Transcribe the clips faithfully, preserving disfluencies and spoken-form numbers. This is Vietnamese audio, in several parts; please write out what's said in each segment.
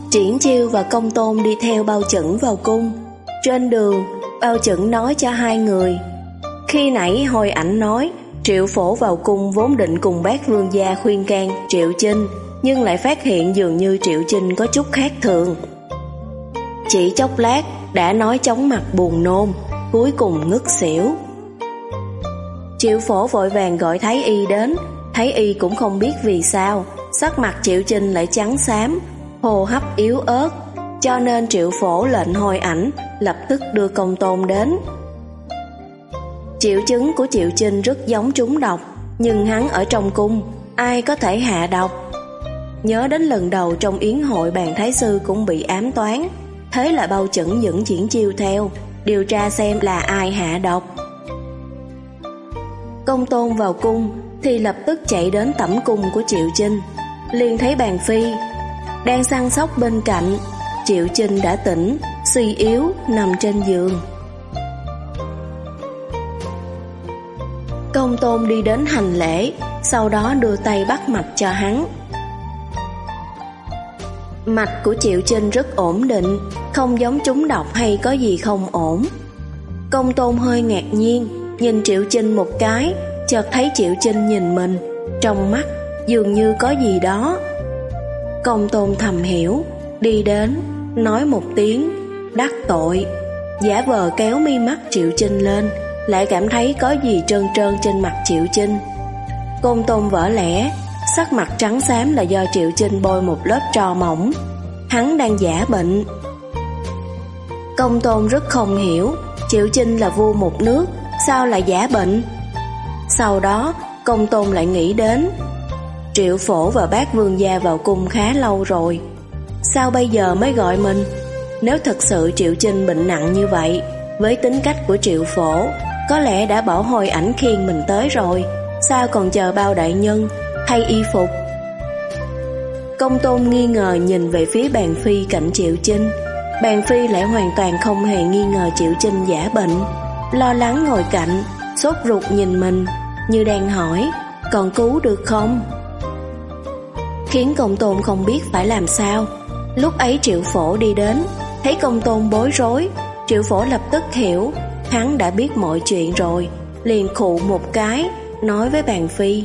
Triển Chiêu và Công Tôn đi theo Bao Chẩn vào cung. Trên đường, Bao Chẩn nói cho hai người. Khi nãy Hồi Ảnh nói Triệu Phổ vào cung vốn định cùng bác vương gia khuyên can Triệu Chinh, nhưng lại phát hiện dường như Triệu Chinh có chút khác thường. Chỉ chốc lát đã nói chóng mặt buồn nôn, cuối cùng ngất xỉu. Triệu Phổ vội vàng gọi Thái Y đến. Thái Y cũng không biết vì sao sắc mặt Triệu Chinh lại trắng xám, hô hấp yếu ớt, cho nên Triệu Phổ lệnh Hồi Ảnh lập tức đưa Công Tôn đến. Triệu chứng của Triệu Chinh rất giống trúng độc, nhưng hắn ở trong cung, ai có thể hạ độc? Nhớ đến lần đầu trong yến hội bàn thái sư cũng bị ám toán, thế là Bao Chẩn dẫn Triển Chiêu theo, điều tra xem là ai hạ độc. Công Tôn vào cung thì lập tức chạy đến tẩm cung của Triệu Chinh, liền thấy Bàn Phi đang săn sóc bên cạnh. Triệu Chinh đã tỉnh, suy yếu nằm trên giường. Công Tôn đi đến hành lễ, sau đó đưa tay bắt mạch cho hắn. Mạch của Triệu Chinh rất ổn định, không giống trúng độc hay có gì không ổn. Công Tôn hơi ngạc nhiên, nhìn Triệu Chinh một cái, chợt thấy Triệu Chinh nhìn mình, trong mắt dường như có gì đó. Công Tôn thầm hiểu, đi đến, nói một tiếng đắc tội, giả vờ kéo mi mắt Triệu Chinh lên, lại cảm thấy có gì trơn trơn trên mặt Triệu Chinh. Công Tôn vỡ lẽ, sắc mặt trắng xám là do Triệu Chinh bôi một lớp tro mỏng, hắn đang giả bệnh. Công Tôn rất không hiểu, Triệu Chinh là vua một nước, sao lại giả bệnh? Sau đó, Công Tôn lại nghĩ đến Triệu Phổ và bác vương gia vào cung khá lâu rồi, sao bây giờ mới gọi mình? Nếu thật sự Triệu Chinh bệnh nặng như vậy, với tính cách của Triệu Phổ, có lẽ đã bảo Hồi Ảnh khiêng mình tới rồi, sao còn chờ Bao đại nhân thay y phục? Công Tôn nghi ngờ nhìn về phía Bàn Phi cạnh Triệu Chinh. Bàn Phi lại hoàn toàn không hề nghi ngờ Triệu Chinh giả bệnh, lo lắng ngồi cạnh, sốt ruột nhìn mình, như đang hỏi, còn cứu được không? Khiến Công Tôn không biết phải làm sao. Lúc ấy Triệu Phổ đi đến, thấy Công Tôn bối rối, Triệu Phổ lập tức hiểu, hắn đã biết mọi chuyện rồi, liền khụ một cái, nói với Bàn Phi.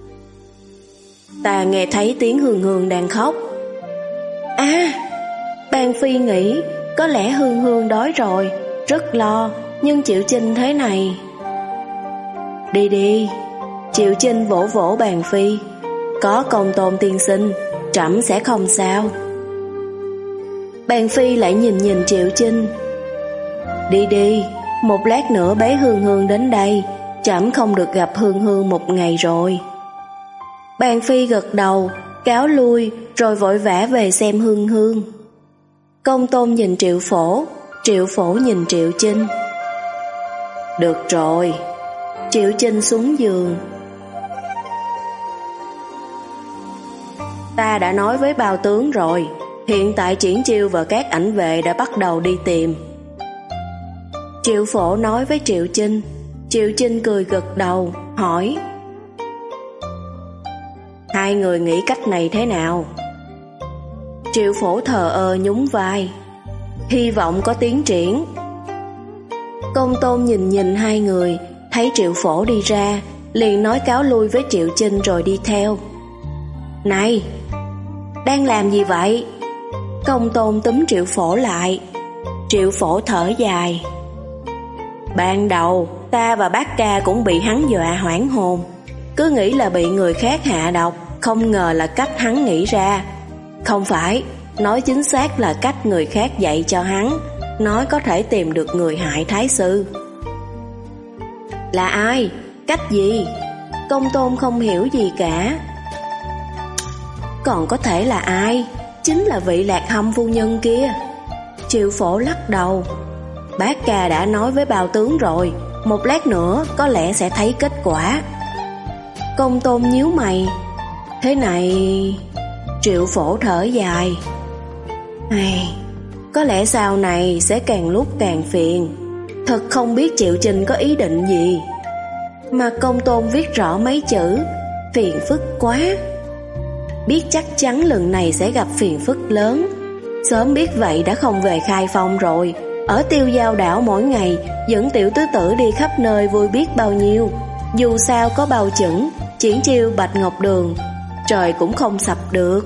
Ta nghe thấy tiếng Hương Hương đang khóc. À, Bàn Phi nghĩ, có lẽ Hương Hương đói rồi, rất lo, nhưng Triệu Chinh thế này. Đi đi, Triệu Chinh vỗ vỗ Bàn Phi, có Công Tôn tiên sinh, trẫm sẽ không sao. Bàn Phi lại nhìn nhìn Triệu Chinh. Đi đi, một lát nữa bé Hương Hương đến đây, trẫm không được gặp Hương Hương một ngày rồi. Bàn Phi gật đầu, cáo lui, rồi vội vã về xem Hương Hương. Công Tôn nhìn Triệu Phổ, Triệu Phổ nhìn Triệu Chinh. Được rồi. Triệu Chinh xuống giường. Ta đã nói với Bao tướng rồi, hiện tại Triển Chiêu và các ảnh vệ đã bắt đầu đi tìm. Triệu Phổ nói với Triệu Chinh. Triệu Chinh cười gật đầu, hỏi, hai người nghĩ cách này thế nào? Triệu Phổ thờ ơ nhún vai, hy vọng có tiến triển. Công Tôn nhìn nhìn hai người, thấy Triệu Phổ đi ra, liền nói cáo lui với Triệu Chinh rồi đi theo. Này, đang làm gì vậy? Công Tôn túm Triệu Phổ lại. Triệu Phổ thở dài. Ban đầu ta và bác ca cũng bị hắn dọa hoảng hồn, cứ nghĩ là bị người khác hạ độc, không ngờ là cách hắn nghĩ ra. Không phải, nói chính xác là cách người khác dạy cho hắn, nói có thể tìm được người hại thái sư. Là ai? Cách gì? Công Tôn không hiểu gì cả. Còn có thể là ai? Chính là vị Lạc Hâm phu nhân kia. Triệu Phổ lắc đầu. Bác ca đã nói với Bao tướng rồi, một lát nữa có lẽ sẽ thấy kết quả. Công Tôn nhíu mày. Thế này... Triệu Phổ thở dài. Ai... Có lẽ sau này sẽ càng lúc càng phiền. Thật không biết Triệu Chinh có ý định gì. Mà Công Tôn viết rõ mấy chữ phiền phức quá. Biết chắc chắn lần này sẽ gặp phiền phức lớn. Sớm biết vậy đã không về Khai Phong rồi. Ở Tiêu Giao đảo mỗi ngày dẫn tiểu tứ tử đi khắp nơi vui biết bao nhiêu. Dù sao có Bao Chững, Triển Chiêu, Bạch Ngọc Đường, trời cũng không sập được.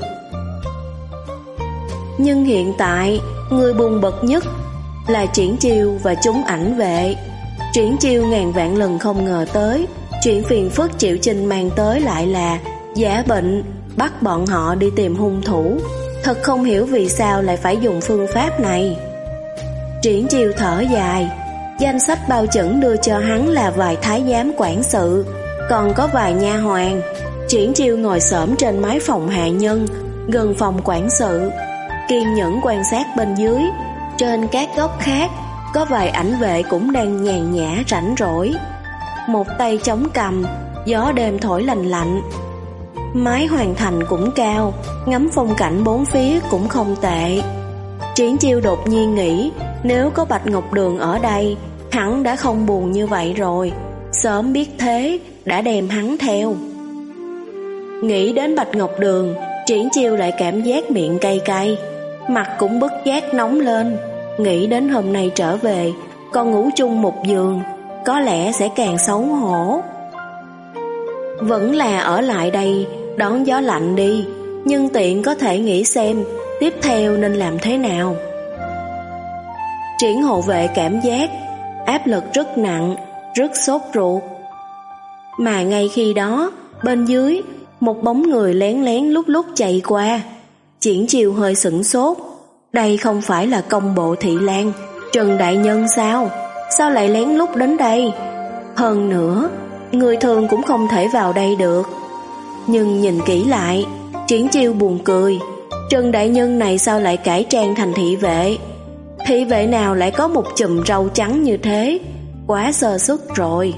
Nhưng hiện tại người buồn bực nhất là Triển Chiêu và chúng ảnh vệ. Triển Chiêu ngàn vạn lần không ngờ tới, chuyện phiền phức Triệu Chinh mang tới lại là giả bệnh bắt bọn họ đi tìm hung thủ. Thật không hiểu vì sao lại phải dùng phương pháp này. Triển Chiêu thở dài. Danh sách Bao Chững đưa cho hắn là vài thái giám quản sự, còn có vài nha hoàn. Triển Chiêu ngồi xổm trên mái phòng hạ nhân, gần phòng quản sự, kiên nhẫn quan sát bên dưới. Trên các góc khác có vài ảnh vệ cũng đang nhàn nhã rảnh rỗi, một tay chống cằm, gió đêm thổi lành lạnh. Mái Hoàng Thành cũng cao, ngắm phong cảnh bốn phía cũng không tệ. Triển Chiêu đột nhiên nghĩ, nếu có Bạch Ngọc Đường ở đây, hắn đã không buồn như vậy rồi. Sớm biết thế, đã đem hắn theo. Nghĩ đến Bạch Ngọc Đường, Triển Chiêu lại cảm giác miệng cay cay, mặt cũng bất giác nóng lên. Nghĩ đến hôm nay trở về, còn ngủ chung một giường, có lẽ sẽ càng xấu hổ. Vẫn là ở lại đây đón gió lạnh đi, nhưng tiện có thể nghĩ xem tiếp theo nên làm thế nào. Triển hộ vệ cảm giác áp lực rất nặng, rất sốt ruột. Mà ngay khi đó, bên dưới, một bóng người lén lén lúc lúc chạy qua. Triển Chiêu hơi sửng sốt. Đây không phải là công bộ Thị Lang, Trần Đại Nhân sao? Sao lại lén lút đến đây? Hơn nữa, người thường cũng không thể vào đây được. Nhưng nhìn kỹ lại, Triển Chiêu buồn cười. Trần Đại Nhân này sao lại cải trang thành thị vệ? Thị vệ nào lại có một chùm râu trắng như thế? Quá sơ suất rồi.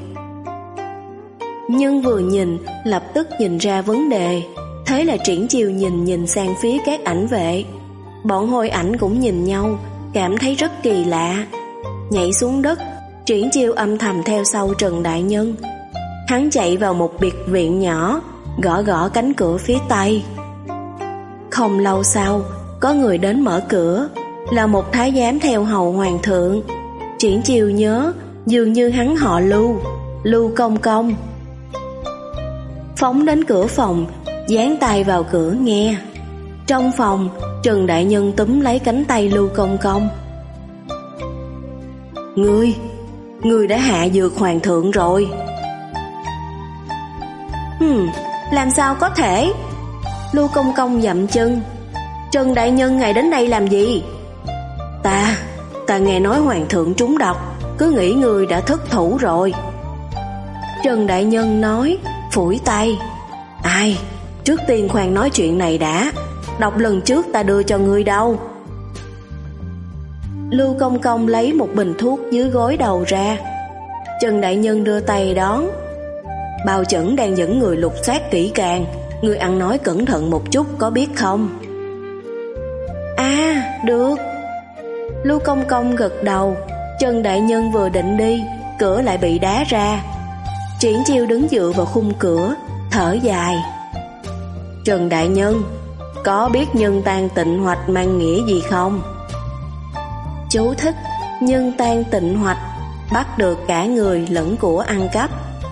Nhưng vừa nhìn, lập tức nhìn ra vấn đề. Thế là Triển Chiêu nhìn nhìn sang phía các ảnh vệ. Bọn Hôi Ảnh cũng nhìn nhau, cảm thấy rất kỳ lạ. Nhảy xuống đất, Triển Chiêu âm thầm theo sau Trần Đại Nhân. Hắn chạy vào một biệt viện nhỏ, gõ gõ cánh cửa phía tây. Không lâu sau, có người đến mở cửa, là một thái giám theo hầu hoàng thượng. Triển Chiêu nhớ, dường như hắn họ Lưu, Lưu Công Công. Phóng đến cửa phòng, dán tay vào cửa nghe. Trong phòng, Trần Đại Nhân túm lấy cánh tay Lưu Công Công. Ngươi, ngươi đã hạ dược hoàng thượng rồi. Hừm, làm sao có thể? Lưu Công Công dậm chân. Trần Đại Nhân ngài đến đây làm gì? Ta, ta nghe nói hoàng thượng trúng độc, cứ nghĩ ngươi đã thất thủ rồi. Trần Đại Nhân nói, phủi tay. Ai, trước tiên khoan nói chuyện này đã. Độc lần trước ta đưa cho ngươi đâu? Lưu Công Công lấy một bình thuốc dưới gối đầu ra. Trần Đại Nhân đưa tay đón. Bao Chững đang dẫn người lục soát kỹ càng, ngươi ăn nói cẩn thận một chút có biết không? À, được. Lưu Công Công gật đầu. Trần Đại Nhân vừa định đi, cửa lại bị đá ra. Triển Chiêu đứng dựa vào khung cửa, thở dài. Trần Đại Nhân, có biết nhân tan tịnh hoạch mang nghĩa gì không? Chú thích: nhân tan tịnh hoạch, bắt được cả người lẫn của ăn cắp.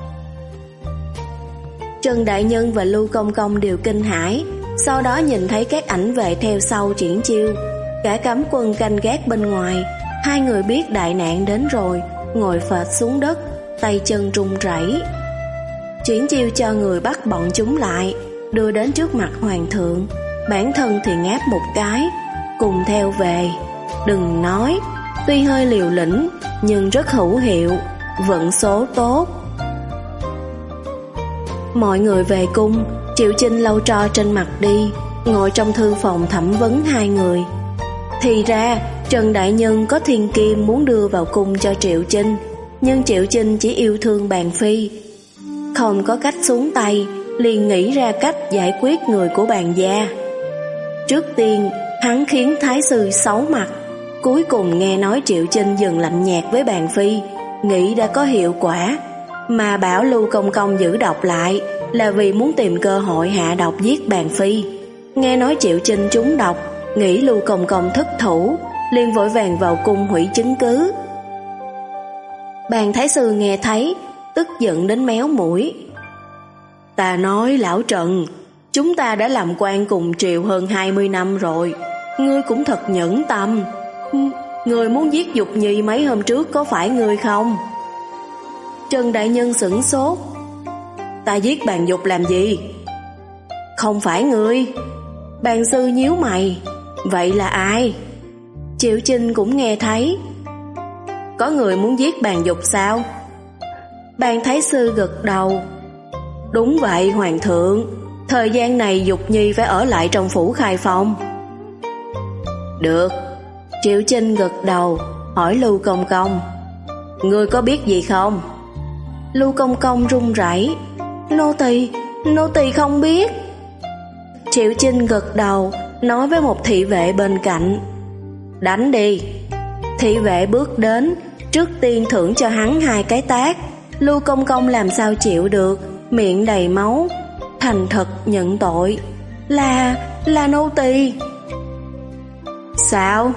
Trần Đại Nhân và Lưu Công Công đều kinh hãi, sau đó nhìn thấy các ảnh vệ theo sau Triển Chiêu, cả cấm quân canh gác bên ngoài. Hai người biết đại nạn đến rồi, ngồi phệt xuống đất, tay chân run rẩy. Triển Chiêu cho người bắt bọn chúng lại, đưa đến trước mặt hoàng thượng. Bản thân thì ngáp một cái, cùng theo về. Đừng nói, tuy hơi liều lĩnh, nhưng rất hữu hiệu, vận số tốt. Mọi người về cung, Triệu Chinh lau tro trên mặt đi, ngồi trong thư phòng thẩm vấn hai người. Thì ra, Trần Đại Nhân có thiên kim muốn đưa vào cung cho Triệu Chinh, nhưng Triệu Chinh chỉ yêu thương Bàn Phi. Không có cách xuống tay, liền nghĩ ra cách giải quyết người của Bàn gia. Trước tiên, hắn khiến thái sư xấu mặt. Cuối cùng nghe nói Triệu Chinh dừng lạnh nhạt với Bàn Phi, nghĩ đã có hiệu quả, mà bảo Lưu Công Công giữ độc lại là vì muốn tìm cơ hội hạ độc giết Bàn Phi. Nghe nói Triệu Chinh trúng độc, nghĩ Lưu Công Công thất thủ, liền vội vàng vào cung hủy chứng cứ. Bàn thái sư nghe thấy, tức giận đến méo mũi. Ta nói lão Trần, chúng ta đã làm quan cùng triều hơn hai mươi năm rồi, ngươi cũng thật nhẫn tâm. Ngươi muốn giết Dục Nhi mấy hôm trước có phải ngươi không? Trần đại nhân sửng sốt. Ta giết Bàn Dục làm gì? Không phải ngươi. Bàn sư nhíu mày. Vậy là ai? Triệu Chinh cũng nghe thấy. Có người muốn giết Bàn Dục sao? Bàn thái sư gật đầu. Đúng vậy hoàng thượng, thời gian này Dục Nhi phải ở lại trong phủ Khai Phong. Được. Triệu Chinh gật đầu, hỏi Lưu Công Công, ngươi có biết gì không? Lưu Công Công run rẩy. Nô tỳ, nô tỳ không biết. Triệu Chinh gật đầu, nói với một thị vệ bên cạnh, đánh đi. Thị vệ bước đến, trước tiên thưởng cho hắn hai cái tát. Lưu Công Công làm sao chịu được, miệng đầy máu, thành thật nhận tội. Là, là nô tỳ. Sao?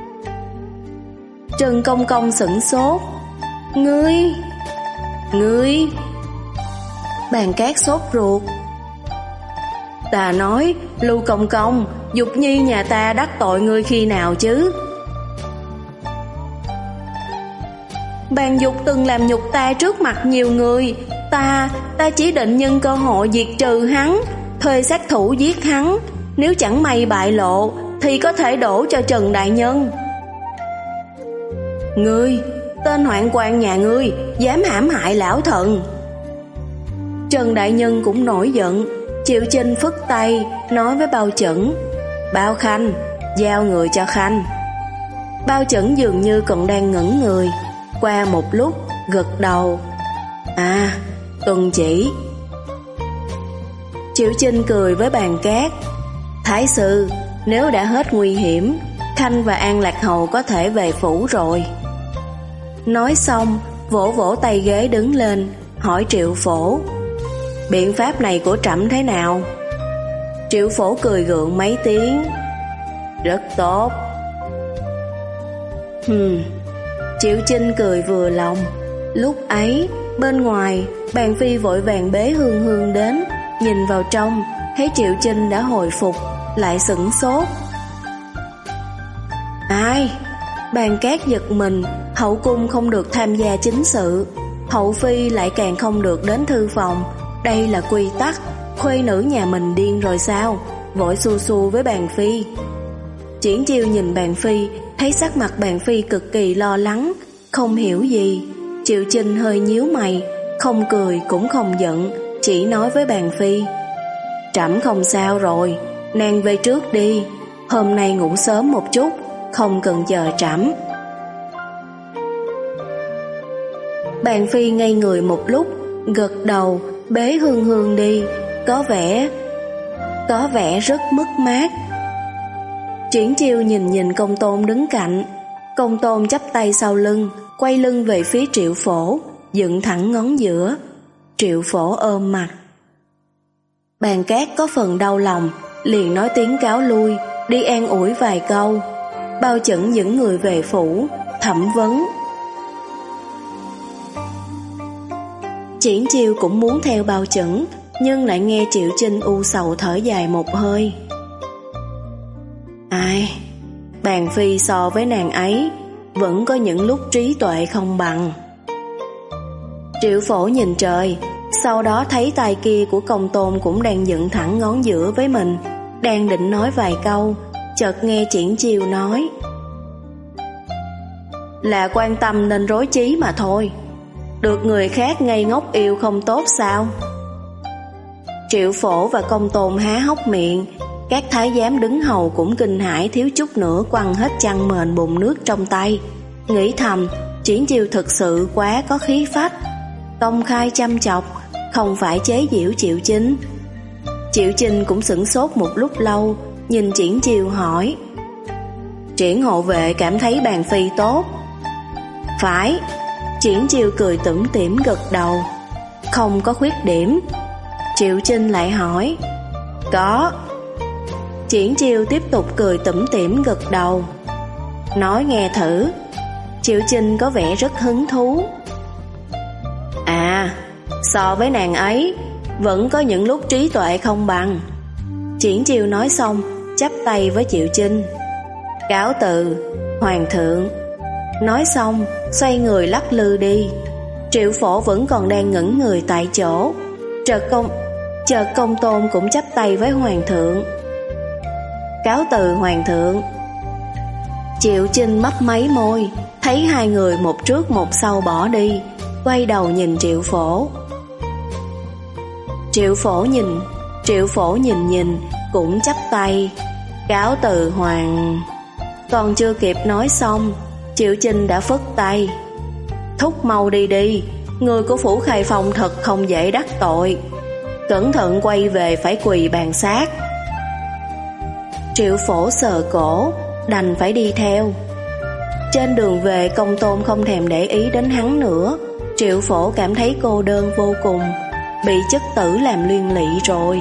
Trần Công Công sửng sốt. Ngươi, ngươi. Bàn Cát sốt ruột. Ta nói, Lưu Công Công, Dục Nhi nhà ta đắc tội ngươi khi nào chứ? Bàn Dục từng làm nhục ta trước mặt nhiều người. Ta, ta chỉ định nhân cơ hội diệt trừ hắn, thuê sát thủ giết hắn. Nếu chẳng may bại lộ, thì có thể đổ cho Trần đại nhân. Ngươi, tên hoạn quan nhà ngươi, dám hãm hại lão thần. Trần đại nhân cũng nổi giận. Triệu Chinh phất tay, nói với Bao Chẩn, Bao Khanh, giao người cho Khanh. Bao Chẩn dường như còn đang ngẩn người, qua một lúc, gật đầu. À, tuân chỉ. Triệu Chinh cười với Bàn Cát. Thái sư, nếu đã hết nguy hiểm, Khanh và An Lạc Hầu có thể về phủ rồi. Nói xong, vỗ vỗ tay ghế đứng lên, hỏi Triệu Phổ, biện pháp này của trẫm thế nào? Triệu Phổ cười gượng mấy tiếng. Rất tốt. Hừm. Triệu Chinh cười vừa lòng. Lúc ấy, bên ngoài, Bàn Phi vội vàng bế Hương Hương đến, nhìn vào trong, thấy Triệu Chinh đã hồi phục, lại sửng sốt. Ai? Bàn Cát giật mình. Hậu cung không được tham gia chính sự, hậu phi lại càng không được đến thư phòng. Đây là quy tắc. Khuê nữ nhà mình điên rồi sao? Vội xu xu với Bàn Phi. Triển Chiêu nhìn Bàn Phi, thấy sắc mặt Bàn Phi cực kỳ lo lắng, không hiểu gì. Triệu Chinh hơi nhíu mày, không cười cũng không giận, chỉ nói với Bàn Phi, trẫm không sao rồi, nàng về trước đi, hôm nay ngủ sớm một chút, không cần chờ trẫm. Bàn Phi ngây người một lúc, gật đầu, bế Hương Hương đi, có vẻ có vẻ rất mất mát. Triển Chiêu nhìn nhìn Công Tôn đứng cạnh. Công Tôn chắp tay sau lưng, quay lưng về phía Triệu Phổ, dựng thẳng ngón giữa. Triệu Phổ ôm mặt. Bàn Cát có phần đau lòng, liền nói tiếng cáo lui, đi an ủi vài câu. Bao Chẩn dẫn người về phủ, thẩm vấn. Triển Chiêu cũng muốn theo Bao Chẩn, nhưng lại nghe Triệu Chinh u sầu thở dài một hơi. Ai, Bàn Phi so với nàng ấy vẫn có những lúc trí tuệ không bằng. Triệu Phổ nhìn trời, sau đó thấy tay kia của Công Tôn cũng đang dựng thẳng ngón giữa với mình, đang định nói vài câu, chợt nghe Triển Chiêu nói, là quan tâm nên rối trí mà thôi, được người khác ngây ngốc yêu không tốt sao? Triệu Phổ và Công Tôn há hốc miệng, các thái giám đứng hầu cũng kinh hãi thiếu chút nữa quăng hết chăn mền bùn nước trong tay, nghĩ thầm Triển Chiêu thực sự quá có khí phách, công khai chăm chọc, không phải chế giễu Triệu Chinh. Triệu Chinh cũng sửng sốt một lúc lâu, nhìn Triển Chiêu hỏi, Triển hộ vệ cảm thấy Bàn Phi tốt? Phải. Triển Chiêu cười tủm tỉm gật đầu, không có khuyết điểm. Triệu Chinh lại hỏi, có. Triển Chiêu tiếp tục cười tủm tỉm gật đầu. Nói nghe thử. Triệu Chinh có vẻ rất hứng thú. À, so với nàng ấy vẫn có những lúc trí tuệ không bằng. Triển Chiêu nói xong chắp tay với Triệu Chinh. Cáo từ, hoàng thượng. Nói xong xoay người lắc lư đi. Triệu Phổ vẫn còn đang ngẩn người tại chỗ. Chợt công Chợt Công Tôn cũng chắp tay với hoàng thượng. Cáo từ hoàng thượng. Triệu Chinh mấp máy môi, thấy hai người một trước một sau bỏ đi, quay đầu nhìn Triệu Phổ. Triệu Phổ nhìn Triệu Phổ nhìn nhìn cũng chắp tay. Cáo từ hoàng. Còn chưa kịp nói xong, Triệu Chinh đã phất tay. Thúc mau đi đi, người của Phủ Khai Phong thật không dễ đắc tội. Cẩn thận quay về phải quỳ bàn sát. Triệu Phổ sờ cổ, đành phải đi theo. Trên đường về, Công Tôn không thèm để ý đến hắn nữa. Triệu Phổ cảm thấy cô đơn vô cùng, bị chất tử làm liên lụy rồi.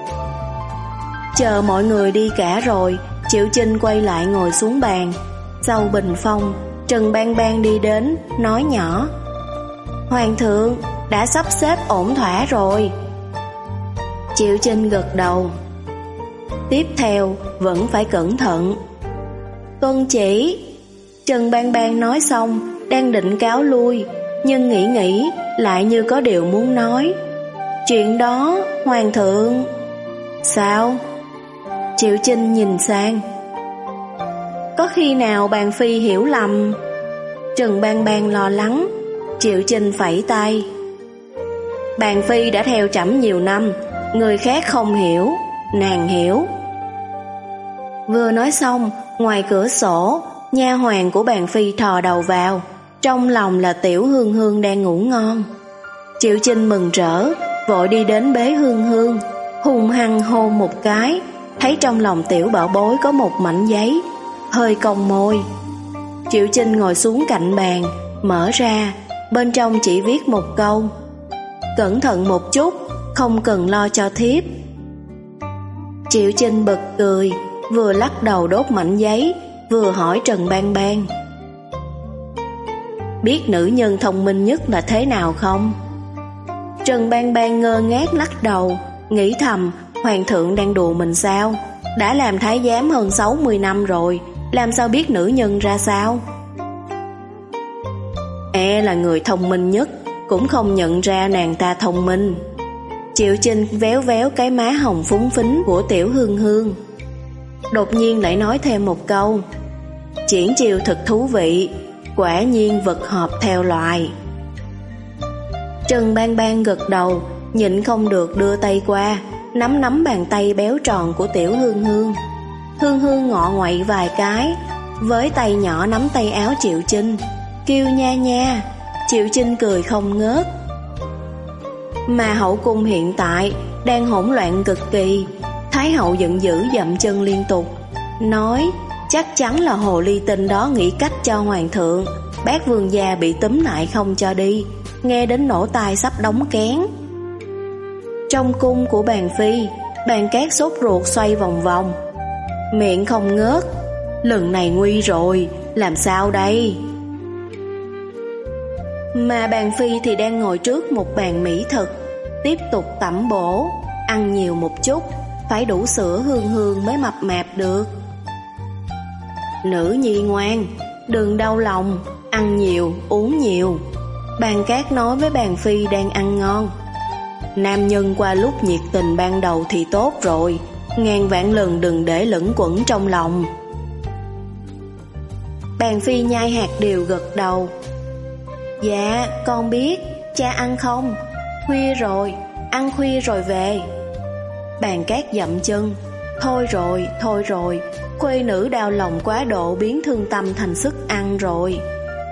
Chờ mọi người đi cả rồi, Triệu Chinh quay lại ngồi xuống bàn. Sau bình phong, Trần Bang Bang đi đến, nói nhỏ. Hoàng thượng, đã sắp xếp ổn thỏa rồi. Triệu Chinh gật đầu. Tiếp theo, vẫn phải cẩn thận. Tuân chỉ. Trần Bang Bang nói xong, đang định cáo lui, nhưng nghĩ nghĩ, lại như có điều muốn nói. Chuyện đó, hoàng thượng. Sao? Triệu Chinh nhìn sang. Có khi nào Bàn Phi hiểu lầm? Trần Bang Bang lo lắng. Triệu Chinh phẩy tay. Bàn Phi đã theo trẫm nhiều năm, người khác không hiểu, nàng hiểu. Vừa nói xong, ngoài cửa sổ, nha hoàn của Bàn Phi thò đầu vào, trong lòng là Tiểu Hương Hương đang ngủ ngon. Triệu Chinh mừng rỡ, vội đi đến bế Hương Hương, hung hăng hôn một cái, thấy trong lòng tiểu bảo bối có một mảnh giấy, hơi cong môi. Triệu Chinh ngồi xuống cạnh bàn, mở ra, bên trong chỉ viết một câu: cẩn thận một chút, không cần lo cho thiếp. Triệu Chinh bật cười, vừa lắc đầu đốt mảnh giấy, vừa hỏi Trần Bang Bang: biết nữ nhân thông minh nhất là thế nào không? Trần Bang Bang ngơ ngác lắc đầu, nghĩ thầm, hoàng thượng đang đùa mình sao? Đã làm thái giám hơn sáu mươi năm rồi, làm sao biết nữ nhân ra sao? E là người thông minh nhất cũng không nhận ra nàng ta thông minh. Triệu Chinh véo véo cái má hồng phúng phính của Tiểu Hương Hương, đột nhiên lại nói thêm một câu: Triển Chiêu thật thú vị, quả nhiên vật hợp theo loài. Trần Bang Bang gật đầu, nhịn không được đưa tay qua, nắm nắm bàn tay béo tròn của Tiểu Hương Hương. Hương Hương ngọ ngoậy vài cái, với tay nhỏ nắm tay áo Triệu Chinh, kêu nha nha. Triệu Chinh cười không ngớt. Mà hậu cung hiện tại đang hỗn loạn cực kỳ. Thái hậu giận dữ dậm chân liên tục, nói chắc chắn là hồ ly tinh đó nghĩ cách cho hoàng thượng. Bác vương gia bị túm lại không cho đi, nghe đến nổ tai sắp đóng kén. Trong cung của Bàn Phi, Bàn Cát sốt ruột xoay vòng vòng, miệng không ngớt. Lần này nguy rồi, làm sao đây? Mà Bàn Phi thì đang ngồi trước một bàn mỹ thực, tiếp tục tẩm bổ, ăn nhiều một chút, phải đủ sữa Hương Hương mới mập mạp được. Nữ nhi ngoan, đừng đau lòng, ăn nhiều, uống nhiều. Bàn Cát nói với Bàn Phi đang ăn ngon. Nam nhân qua lúc nhiệt tình ban đầu thì tốt rồi, ngàn vạn lần đừng để lẫn quẩn trong lòng. Bàn Phi nhai hạt điều gật đầu. Dạ, con biết, cha ăn không? Khuya rồi, ăn khuya rồi về. Bàn Cát dậm chân. Thôi rồi, thôi rồi, khuê nữ đau lòng quá độ biến thương tâm thành sức ăn rồi.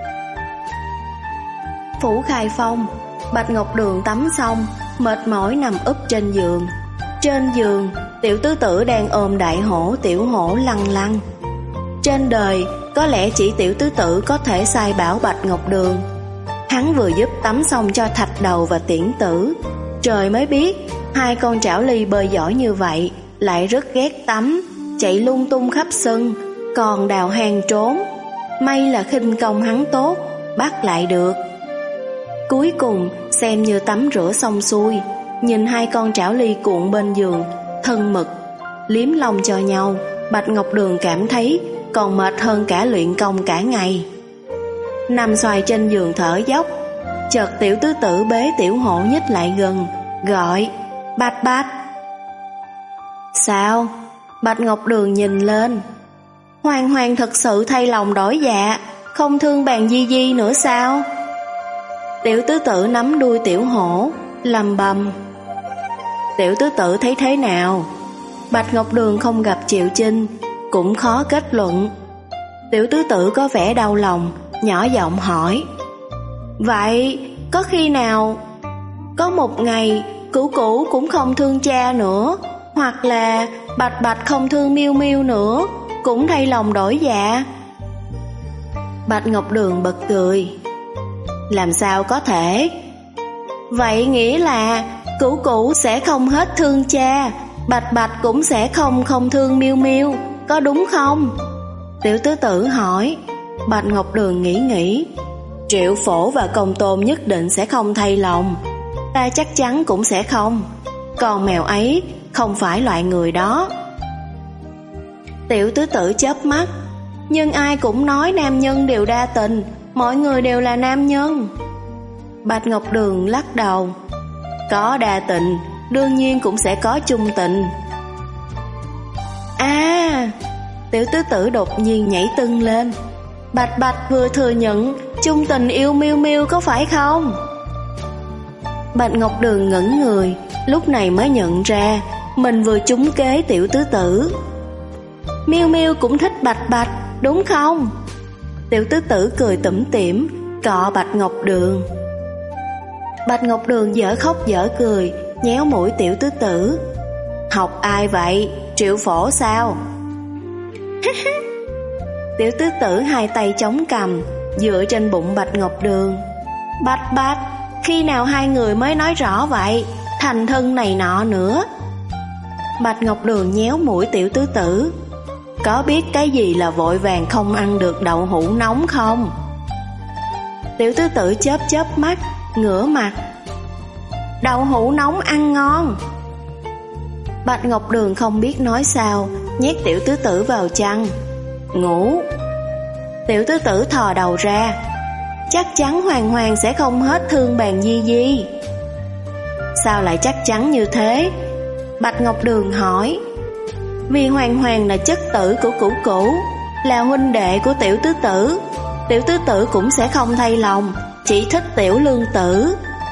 Phủ Khai Phong, Bạch Ngọc Đường tắm xong, mệt mỏi nằm úp trên giường. Trên giường, Tiểu Tứ Tử đang ôm đại hổ Tiểu Hổ lăn lăn. Trên đời, có lẽ chỉ Tiểu Tứ Tử có thể sai bảo Bạch Ngọc Đường. Hắn vừa giúp tắm xong cho Thạch Đầu và Tiễn Tử. Trời mới biết, hai con trảo ly bơi giỏi như vậy, lại rất ghét tắm. chạy lung tung khắp sân, còn đào hang trốn. May là khinh công hắn tốt, bắt lại được. Cuối cùng xem như tắm rửa xong xuôi, nhìn hai con trảo ly cuộn bên giường, thân mật, liếm lông cho nhau, Bạch Ngọc Đường cảm thấy còn mệt hơn cả luyện công cả ngày. Nằm xoài trên giường thở dốc, chợt tiểu tứ tử bế tiểu hổ nhích lại gần, gọi, Bạch Bạch. Sao? Bạch Ngọc Đường nhìn lên. Hoàng Hoàng thật sự thay lòng đổi dạ, không thương bàn Di Di nữa sao? Tiểu tứ tử nắm đuôi tiểu hổ, lầm bầm. Tiểu tứ tử thấy thế nào? Bạch Ngọc Đường không gặp Triệu Chinh, cũng khó kết luận. Tiểu tứ tử có vẻ đau lòng, nhỏ giọng hỏi. Vậy có khi nào có một ngày Cửu Cửu cũng không thương cha nữa, hoặc là Bạch Bạch không thương Miêu Miêu nữa, cũng thay lòng đổi dạ? Bạch Ngọc Đường bật cười. Làm sao có thể? Vậy nghĩa là Cửu Cửu sẽ không hết thương cha, Bạch Bạch cũng sẽ không không thương Miêu Miêu, có đúng không? Tiểu tứ tử hỏi. Bạch Ngọc Đường nghĩ nghĩ. Triệu Phổ và Công Tôn nhất định sẽ không thay lòng, ta chắc chắn cũng sẽ không. Còn mèo ấy không phải loại người đó. Tiểu tứ tử chớp mắt. Nhưng ai cũng nói nam nhân đều đa tình, mọi người đều là nam nhân. Bạch Ngọc Đường lắc đầu. Có đa tình, đương nhiên cũng sẽ có chung tình. À, tiểu tứ tử đột nhiên nhảy tưng lên. Bạch Bạch vừa thừa nhận chung tình yêu Miêu Miêu có phải không? Bạch Ngọc Đường ngẩn người, lúc này mới nhận ra mình vừa trúng kế tiểu tứ tử. Miêu Miêu cũng thích Bạch Bạch, đúng không? Tiểu tứ tử cười tủm tỉm, cọ Bạch Ngọc Đường. Bạch Ngọc Đường dở khóc dở cười, nhéo mũi tiểu tứ tử. Học ai vậy? Triệu Phổ sao? Tiểu tứ tử hai tay chống cằm, dựa trên bụng Bạch Ngọc Đường. Bạch Bạch, khi nào hai người mới nói rõ vậy? Thành thân này nọ nữa. Bạch Ngọc Đường nhéo mũi tiểu tứ tử. Có biết cái gì là vội vàng không ăn được đậu hũ nóng không? Tiểu tứ tử chớp chớp mắt, ngửa mặt. Đậu hũ nóng ăn ngon. Bạch Ngọc Đường không biết nói sao, nhét tiểu tứ tử vào chăn. Ngủ. Tiểu tứ tử thò đầu ra. Chắc chắn Hoàng Hoàng sẽ không hết thương bàn Di Di. Sao lại chắc chắn như thế? Bạch Ngọc Đường hỏi. Vì Hoàng Hoàng là chất tử của Cửu Cửu, là huynh đệ của tiểu tứ tử. Tiểu tứ tử cũng sẽ không thay lòng, chỉ thích tiểu lương tử.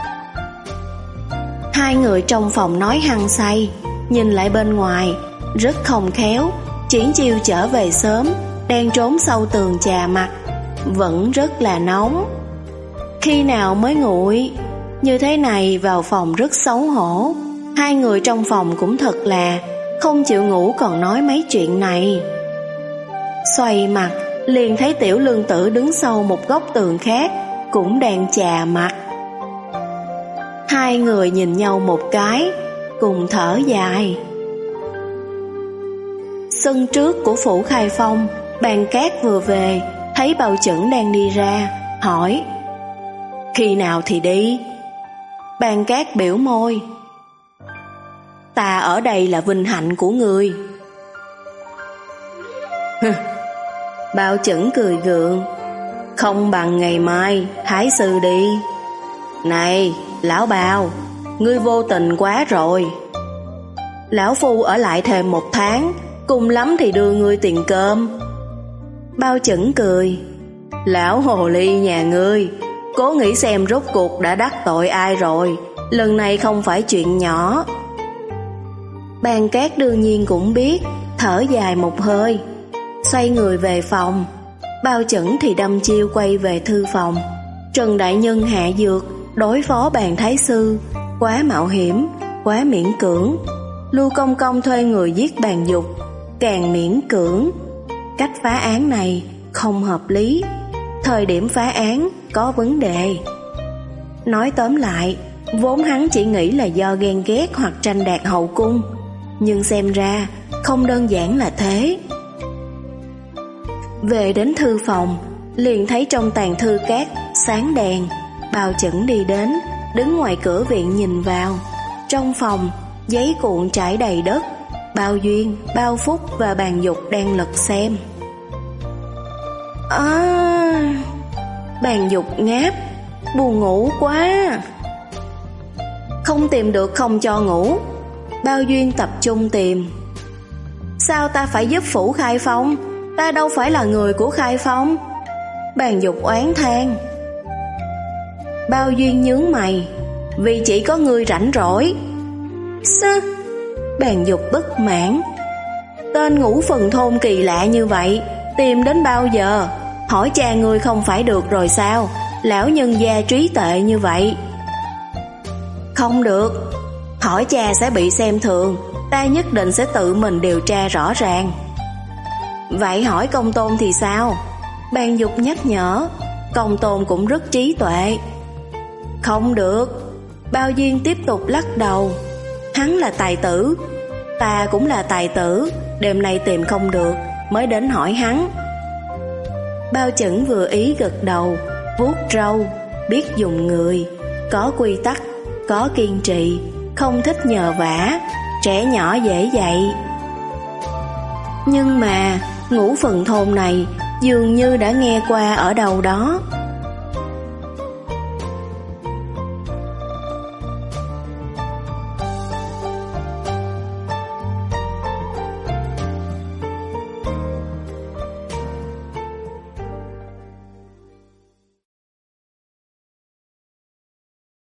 Hai người trong phòng nói hăng say, nhìn lại bên ngoài, rất không khéo. Triển Chiêu trở về sớm, đang trốn sau tường chà mặt, vẫn rất là nóng. Khi nào mới nguội? Như thế này vào phòng rất xấu hổ. Hai người trong phòng cũng thật là không chịu ngủ còn nói mấy chuyện này. Xoay mặt, liền thấy tiểu lương tử đứng sau một góc tường khác, cũng đang chà mặt. Hai người nhìn nhau một cái, cùng thở dài. Sân trước của phủ Khai Phong, Bàn Cát vừa về, thấy Bao Chẩn đang đi ra, hỏi. Khi nào thì đi? Bàn Cát biểu môi. Ta ở đây là vinh hạnh của người. Bao Chẩn cười gượng. Không bằng ngày mai Thái sư đi. Này lão Bao, ngươi vô tình quá rồi. Lão phu ở lại thêm một tháng, cùng lắm thì đưa ngươi tiền cơm. Bao Chẩn cười. Lão hồ ly nhà ngươi, cố nghĩ xem rốt cuộc đã đắc tội ai rồi. Lần này không phải chuyện nhỏ. Bàn Cát đương nhiên cũng biết, thở dài một hơi, xoay người về phòng. Bao Chẩn thì đâm chiêu quay về thư phòng. Trần đại nhân hạ dược đối phó Bàn thái sư, quá mạo hiểm, quá miễn cưỡng. Lưu Công Công thuê người giết Bàn Dục, càng miễn cưỡng. Cách phá án này không hợp lý, thời điểm phá án có vấn đề. Nói tóm lại, vốn hắn chỉ nghĩ là do ghen ghét hoặc tranh đạt hậu cung, nhưng xem ra không đơn giản là thế. Về đến thư phòng, liền thấy trong tàn thư cát sáng đèn. Bao Chẩn đi đến, đứng ngoài cửa viện nhìn vào. Trong phòng, giấy cuộn trải đầy đất. Bao Duyên, Bao Phúc và Bàn Dục đang lật xem. À, Bàn Dục ngáp, buồn ngủ quá. Không tìm được không cho ngủ. Bao Duyên tập trung tìm. Sao ta phải giúp Phủ Khai Phong? Ta đâu phải là người của Khai Phong. Bàn Dục oán than. Bao Duyên nhướng mày. Vì chỉ có ngươi rảnh rỗi. Sao? Bàn Dục bất mãn. Tên Ngũ Phần Thôn kỳ lạ như vậy, tìm đến bao giờ? Hỏi cha ngươi không phải được rồi sao? Lão nhân gia trí tệ như vậy. Không được. Hỏi cha sẽ bị xem thường. Ta nhất định sẽ tự mình điều tra rõ ràng. Vậy hỏi Công Tôn thì sao? Bàn Dục nhắc nhở. Công Tôn cũng rất trí tuệ. Không được. Bao Duyên tiếp tục lắc đầu. Hắn là tài tử, ta cũng là tài tử. Đêm nay tìm không được, mới đến hỏi hắn. Bao Chẩn vừa ý gật đầu, vuốt râu. Biết dùng người, có quy tắc, có kiên trì, không thích nhờ vả, trẻ nhỏ dễ dạy. Nhưng mà Ngũ Phần Thôn này dường như đã nghe qua ở đâu đó.